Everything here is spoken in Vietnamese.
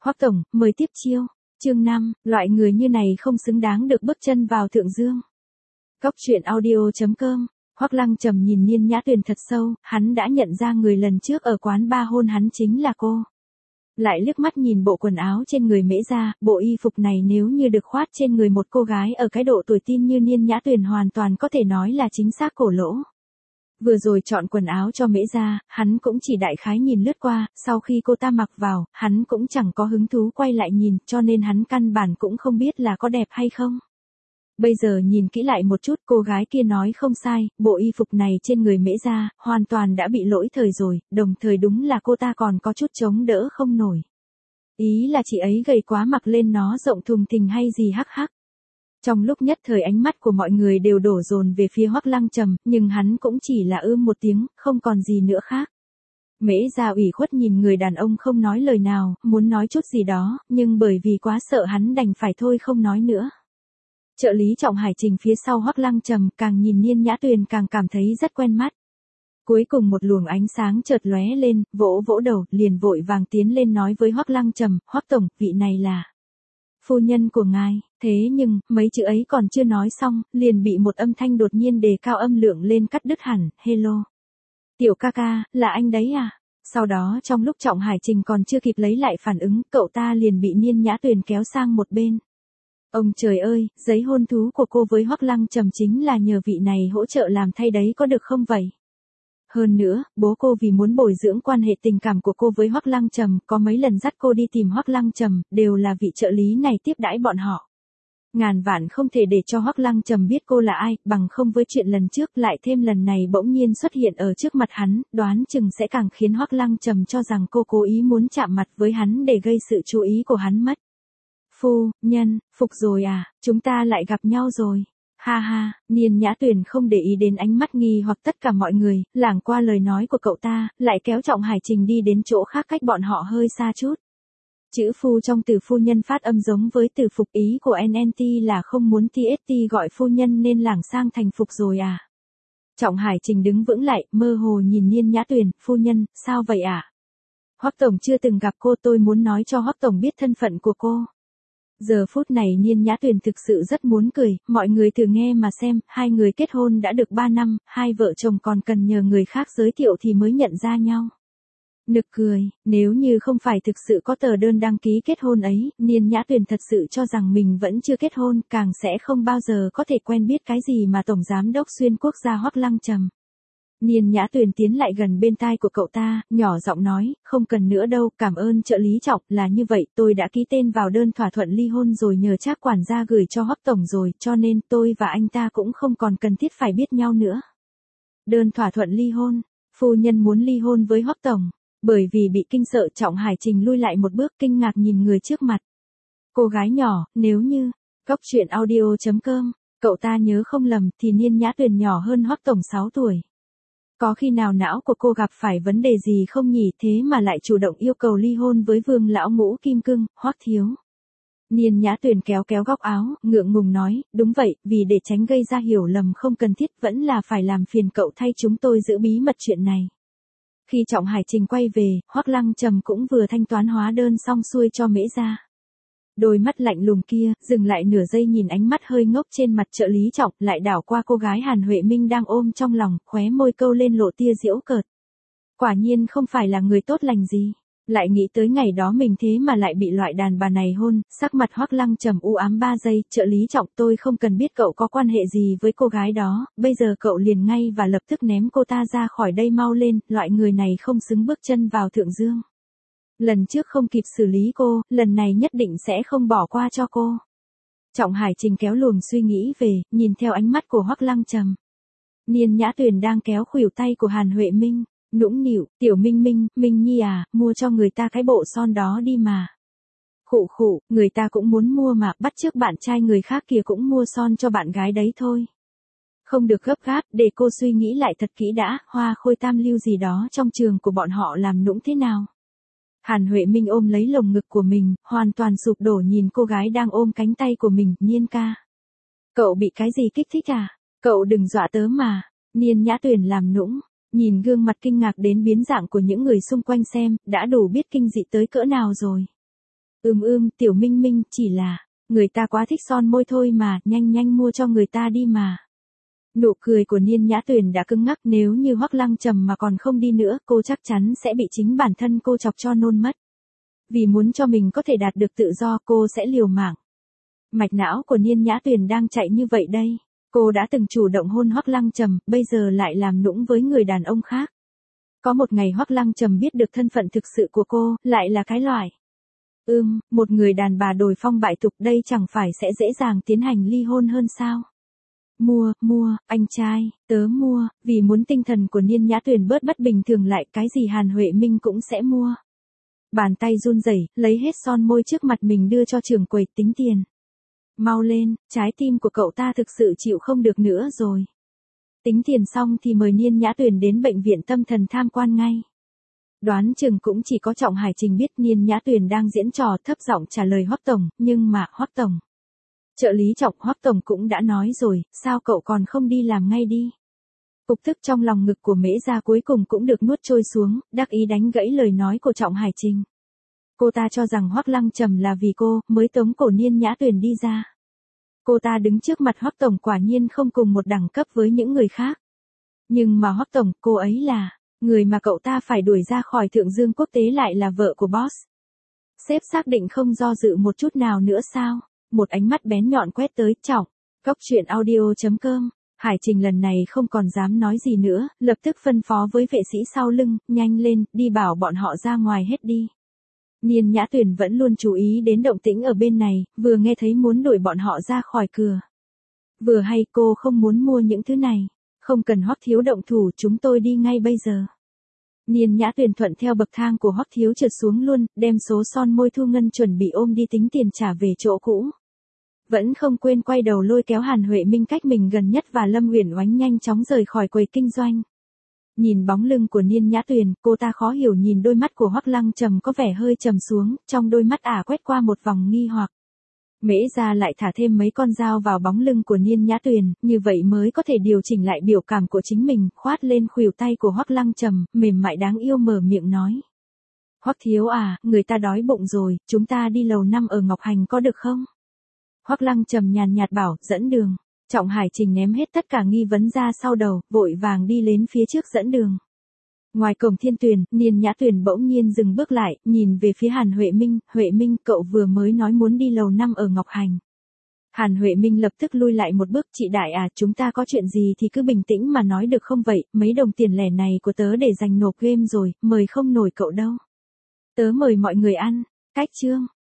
Hoắc tổng, mời tiếp chiêu. Chương 5, loại người như này không xứng đáng được bước chân vào thượng dương. Góc truyện audio.com. Hoắc Lăng Trầm nhìn Niên Nhã Tuyền thật sâu, hắn đã nhận ra người lần trước ở quán ba hôn hắn chính là cô. Lại liếc mắt nhìn bộ quần áo trên người Mễ Gia, bộ y phục này nếu như được khoát trên người một cô gái ở cái độ tuổi teen như Niên Nhã Tuyền hoàn toàn có thể nói là chính xác cổ lỗ. Vừa rồi chọn quần áo cho Mễ Gia, hắn cũng chỉ đại khái nhìn lướt qua, sau khi cô ta mặc vào, hắn cũng chẳng có hứng thú quay lại nhìn, cho nên hắn căn bản cũng không biết là có đẹp hay không. Bây giờ nhìn kỹ lại một chút, cô gái kia nói không sai, bộ y phục này trên người Mễ Gia, hoàn toàn đã bị lỗi thời rồi, đồng thời đúng là cô ta còn có chút chống đỡ không nổi. Ý là chị ấy gầy quá mặc lên nó rộng thùng thình hay gì hắc hắc. Trong lúc nhất thời ánh mắt của mọi người đều đổ dồn về phía Hoắc Lăng Trầm, nhưng hắn cũng chỉ là một tiếng, không còn gì nữa khác. Mễ Gia ủy khuất nhìn người đàn ông không nói lời nào, muốn nói chút gì đó, nhưng bởi vì quá sợ hắn đành phải thôi không nói nữa. Trợ lý Trọng Hải Trình phía sau Hoắc Lăng Trầm, càng nhìn Niên Nhã Tuyền càng cảm thấy rất quen mắt. Cuối cùng một luồng ánh sáng chợt lóe lên, vỗ vỗ đầu, liền vội vàng tiến lên nói với Hoắc Lăng Trầm, Hoắc tổng, vị này là phu nhân của ngài. Thế nhưng, mấy chữ ấy còn chưa nói xong, liền bị một âm thanh đột nhiên đề cao âm lượng lên cắt đứt hẳn, hello. Tiểu ca ca, là anh đấy à? Sau đó trong lúc Trọng Hải Trình còn chưa kịp lấy lại phản ứng, cậu ta liền bị Niên Nhã Tuyền kéo sang một bên. Ông trời ơi, giấy hôn thú của cô với Hoắc Lăng Trầm chính là nhờ vị này hỗ trợ làm thay đấy có được không vậy? Hơn nữa, bố cô vì muốn bồi dưỡng quan hệ tình cảm của cô với Hoắc Lăng Trầm, có mấy lần dắt cô đi tìm Hoắc Lăng Trầm, đều là vị trợ lý này tiếp đãi bọn họ. Ngàn vạn không thể để cho Hoắc Lăng Trầm biết cô là ai, bằng không với chuyện lần trước lại thêm lần này bỗng nhiên xuất hiện ở trước mặt hắn, đoán chừng sẽ càng khiến Hoắc Lăng Trầm cho rằng cô cố ý muốn chạm mặt với hắn để gây sự chú ý của hắn mất. Phu nhân, phục rồi à, chúng ta lại gặp nhau rồi. Ha ha, Niên Nhã Tuyền không để ý đến ánh mắt nghi hoặc tất cả mọi người, lảng qua lời nói của cậu ta, lại kéo Trọng Hải Trình đi đến chỗ khác cách bọn họ hơi xa chút. Chữ phu trong từ phu nhân phát âm giống với từ phục, ý của NNT là không muốn TST gọi phu nhân nên lảng sang thành phục rồi à. Trọng Hải Trình đứng vững lại, mơ hồ nhìn Niên Nhã Tuyền, phu nhân, sao vậy à? Hoắc tổng chưa từng gặp cô, tôi muốn nói cho Hoắc tổng biết thân phận của cô. Giờ phút này Niên Nhã Tuyền thực sự rất muốn cười, mọi người thử nghe mà xem, hai người kết hôn đã được 3 năm, hai vợ chồng còn cần nhờ người khác giới thiệu thì mới nhận ra nhau. Nực cười, nếu như không phải thực sự có tờ đơn đăng ký kết hôn ấy, Niên Nhã Tuyền thật sự cho rằng mình vẫn chưa kết hôn, càng sẽ không bao giờ có thể quen biết cái gì mà Tổng Giám đốc Xuyên Quốc gia Hoắc Lăng Trầm. Niên Nhã Tuyền tiến lại gần bên tai của cậu ta, nhỏ giọng nói, không cần nữa đâu, cảm ơn trợ lý Trọng, là như vậy, tôi đã ký tên vào đơn thỏa thuận ly hôn rồi nhờ Trác quản gia gửi cho Hoắc tổng rồi, cho nên tôi và anh ta cũng không còn cần thiết phải biết nhau nữa. Đơn thỏa thuận ly hôn, phu nhân muốn ly hôn với Hoắc tổng, bởi vì bị kinh sợ Trọng Hải Trình lui lại một bước kinh ngạc nhìn người trước mặt. Cô gái nhỏ, nếu như, góc truyện audio.com, cậu ta nhớ không lầm thì Niên Nhã Tuyền nhỏ hơn Hoắc tổng 6 tuổi. Có khi nào não của cô gặp phải vấn đề gì không nhỉ, thế mà lại chủ động yêu cầu ly hôn với Vương lão ngũ kim cương, Hoắc thiếu. Niên Nhã Tuyền kéo kéo góc áo, ngượng ngùng nói, đúng vậy, vì để tránh gây ra hiểu lầm không cần thiết vẫn là phải làm phiền cậu thay chúng tôi giữ bí mật chuyện này. Khi Trọng Hải Trình quay về, Hoắc Lăng Trầm cũng vừa thanh toán hóa đơn xong xuôi cho Mễ Gia. Đôi mắt lạnh lùng kia, dừng lại nửa giây nhìn ánh mắt hơi ngốc trên mặt trợ lý Trọng, lại đảo qua cô gái Hàn Huệ Minh đang ôm trong lòng, khóe môi câu lên lộ tia giễu cợt. Quả nhiên không phải là người tốt lành gì. Lại nghĩ tới ngày đó mình thế mà lại bị loại đàn bà này hôn, sắc mặt Hoắc Lăng Trầm u ám 3 giây, trợ lý Trọng, tôi không cần biết cậu có quan hệ gì với cô gái đó, bây giờ cậu liền ngay và lập tức ném cô ta ra khỏi đây mau lên, loại người này không xứng bước chân vào thượng dương. Lần trước không kịp xử lý cô, lần này nhất định sẽ không bỏ qua cho cô. Trọng Hải Trình kéo luồng suy nghĩ về, nhìn theo ánh mắt của Hoắc Lăng Trầm. Niên Nhã Tuyền đang kéo khuỷu tay của Hàn Huệ Minh, nũng nịu, tiểu Minh Minh, Minh Nhi à, mua cho người ta cái bộ son đó đi mà. Khụ khụ, người ta cũng muốn mua mà, bắt chước bạn trai người khác kia cũng mua son cho bạn gái đấy thôi. Không được gấp gáp, để cô suy nghĩ lại thật kỹ đã, hoa khôi tam lưu gì đó trong trường của bọn họ làm nũng thế nào. Hàn Huệ Minh ôm lấy lồng ngực của mình, hoàn toàn sụp đổ nhìn cô gái đang ôm cánh tay của mình, Niên ca. Cậu bị cái gì kích thích à? Cậu đừng dọa tớ mà. Niên Nhã Tuyền làm nũng, nhìn gương mặt kinh ngạc đến biến dạng của những người xung quanh xem, đã đủ biết kinh dị tới cỡ nào rồi. Tiểu Minh Minh, chỉ là, người ta quá thích son môi thôi mà, nhanh nhanh mua cho người ta đi mà. Nụ cười của Niên Nhã Tuyền đã cứng ngắc, nếu như Hoắc Lăng Trầm mà còn không đi nữa, cô chắc chắn sẽ bị chính bản thân cô chọc cho nôn mất. Vì muốn cho mình có thể đạt được tự do, cô sẽ liều mạng. Mạch não của Niên Nhã Tuyền đang chạy như vậy đây. Cô đã từng chủ động hôn Hoắc Lăng Trầm, bây giờ lại làm nũng với người đàn ông khác. Có một ngày Hoắc Lăng Trầm biết được thân phận thực sự của cô, lại là cái loại. Một người đàn bà đồi phong bại tục, đây chẳng phải sẽ dễ dàng tiến hành ly hôn hơn sao? Mua, anh trai, tớ mua, vì muốn tinh thần của Niên Nhã Tuyền bớt bất bình thường lại, cái gì Hàn Huệ Minh cũng sẽ mua. Bàn tay run rẩy, lấy hết son môi trước mặt mình đưa cho trưởng quầy, tính tiền. Mau lên, trái tim của cậu ta thực sự chịu không được nữa rồi. Tính tiền xong thì mời Niên Nhã Tuyền đến bệnh viện tâm thần tham quan ngay. Đoán chừng cũng chỉ có Trọng Hải Trình biết Niên Nhã Tuyền đang diễn trò, thấp giọng trả lời Hoắc tổng, nhưng mà Hoắc tổng. Trợ lý Trọng, Hoắc tổng cũng đã nói rồi, sao cậu còn không đi làm ngay đi. Cục tức trong lòng ngực của Mễ Gia cuối cùng cũng được nuốt trôi xuống, đắc ý đánh gãy lời nói của Trọng Hải Trình. Cô ta cho rằng Hoắc Lăng Trầm là vì cô mới tống cổ Niên Nhã Tuyền đi ra. Cô ta đứng trước mặt Hoắc tổng quả nhiên không cùng một đẳng cấp với những người khác. Nhưng mà Hoắc tổng, cô ấy là người mà cậu ta phải đuổi ra khỏi Thượng Dương Quốc tế lại là vợ của boss. Sếp xác định không do dự một chút nào nữa sao? Một ánh mắt bén nhọn quét tới, Trọng. Goctruyện.audio.com. Hải Trình lần này không còn dám nói gì nữa, lập tức phân phó với vệ sĩ sau lưng, nhanh lên, đi bảo bọn họ ra ngoài hết đi. Niên Nhã Tuyền vẫn luôn chú ý đến động tĩnh ở bên này, vừa nghe thấy muốn đuổi bọn họ ra khỏi cửa. Vừa hay cô không muốn mua những thứ này. Không cần Hoắc thiếu động thủ, chúng tôi đi ngay bây giờ. Niên Nhã Tuyền thuận theo bậc thang của Hoắc thiếu trượt xuống luôn, đem số son môi thu ngân chuẩn bị ôm đi tính tiền trả về chỗ cũ. Vẫn không quên quay đầu lôi kéo Hàn Huệ Minh cách mình gần nhất và Lâm Uyển Oánh nhanh chóng rời khỏi quầy kinh doanh. Nhìn bóng lưng của Niên Nhã Tuyền, cô ta khó hiểu nhìn đôi mắt của Hoắc Lăng Trầm có vẻ hơi trầm xuống, trong đôi mắt ả quét qua một vòng nghi hoặc. Mễ Gia lại thả thêm mấy con dao vào bóng lưng của Niên Nhã Tuyền, như vậy mới có thể điều chỉnh lại biểu cảm của chính mình, khoát lên khuỷu tay của Hoắc Lăng Trầm, mềm mại đáng yêu mở miệng nói. Hoắc thiếu à, người ta đói bụng rồi, chúng ta đi lầu 5 ở Ngọc Hành có được không? Hoắc Lăng Trầm nhàn nhạt bảo, dẫn đường. Trọng Hải Trình ném hết tất cả nghi vấn ra sau đầu, vội vàng đi lên phía trước dẫn đường. Ngoài cổng Thiên Tuyền, Niên Nhã Tuyền bỗng nhiên dừng bước lại, nhìn về phía Hàn Huệ Minh, cậu vừa mới nói muốn đi lầu 5 ở Ngọc Hành. Hàn Huệ Minh lập tức lui lại một bước, chị đại à, chúng ta có chuyện gì thì cứ bình tĩnh mà nói được không vậy, mấy đồng tiền lẻ này của tớ để dành nộp game rồi, mời không nổi cậu đâu. Tớ mời mọi người ăn, cách chương.